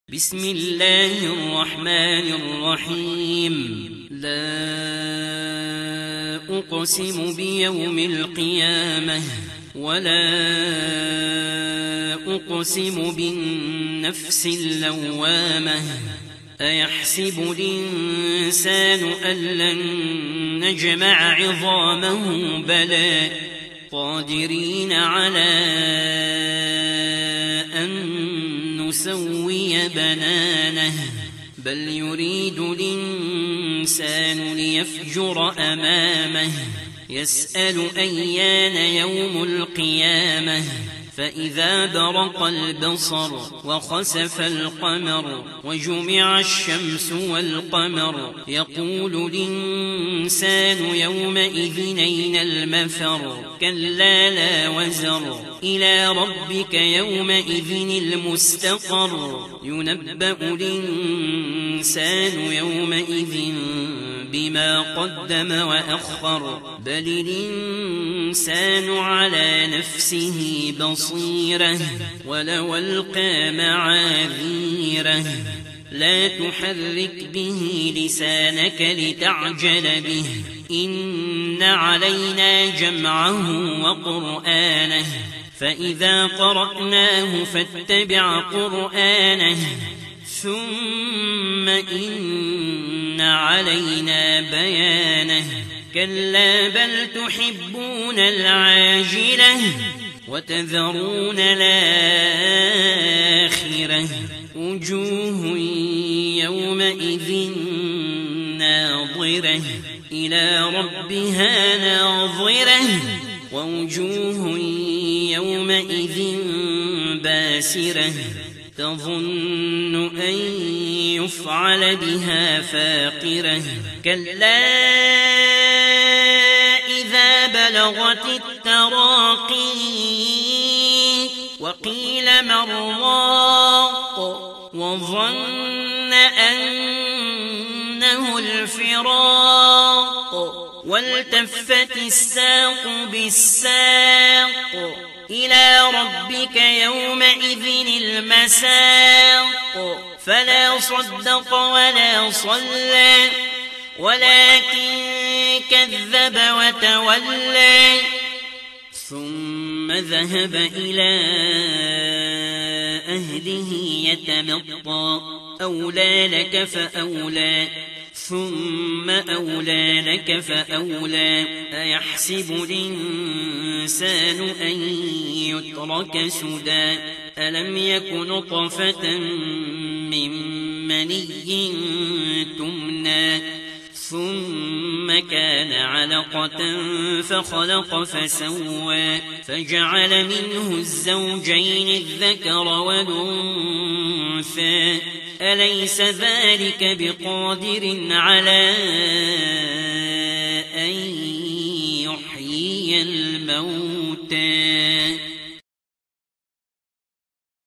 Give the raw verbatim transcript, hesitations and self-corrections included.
بسم الله الرحمن الرحيم. لا أقسم بيوم القيامة ولا أقسم بالنفس اللوامة. أيحسب الإنسان أن لن نجمع عظامه بلى قادرين على أن نسوي بنانه بل يريد الإنسان ليفجر أمامه يسأل أيان يوم القيامة. فإذا برق البصر وخسف القمر وجمع الشمس والقمر يقول الإنسان يومئذ أين المفر. كلا لا وزر إلى ربك يومئذ المستقر. ينبأ الإنسان يومئذ بما قدم وأخر بل الإنسان على نفسه بصيرة ولو ألقى معاذيره. لا تحرك به لسانك لتعجل به إن علينا جمعه وقرآنه فإذا قرأناه فاتبع قرآنه ثم إن علينا بيانه. كلا بل تحبون العاجلة وتذرون الآخرة. وجوه يومئذ ناظرة إلى ربها ناظرة ووجوه يومئذ باسرة تظن أن يفعل بها فاقرة. كلا إذا بلغت التراقي وقيل من راق وظن أنه الفراق والتفت الساق بالساق إلى ربك يومئذ المساق. فلا صدق ولا صلى ولكن كذب وتولى ثم ذهب إلى أهله يتمطى. أولى لك فأولى ثم أولى لك فأولى. أيحسب الإنسان أن يترك سدى ألم يك نطفة من مني تمنى ثم كان علقة فخلق فسوى فجعل منه الزوجين الذكر والأنثى. أليس ذلك بقادر على أن يحيي الموتى.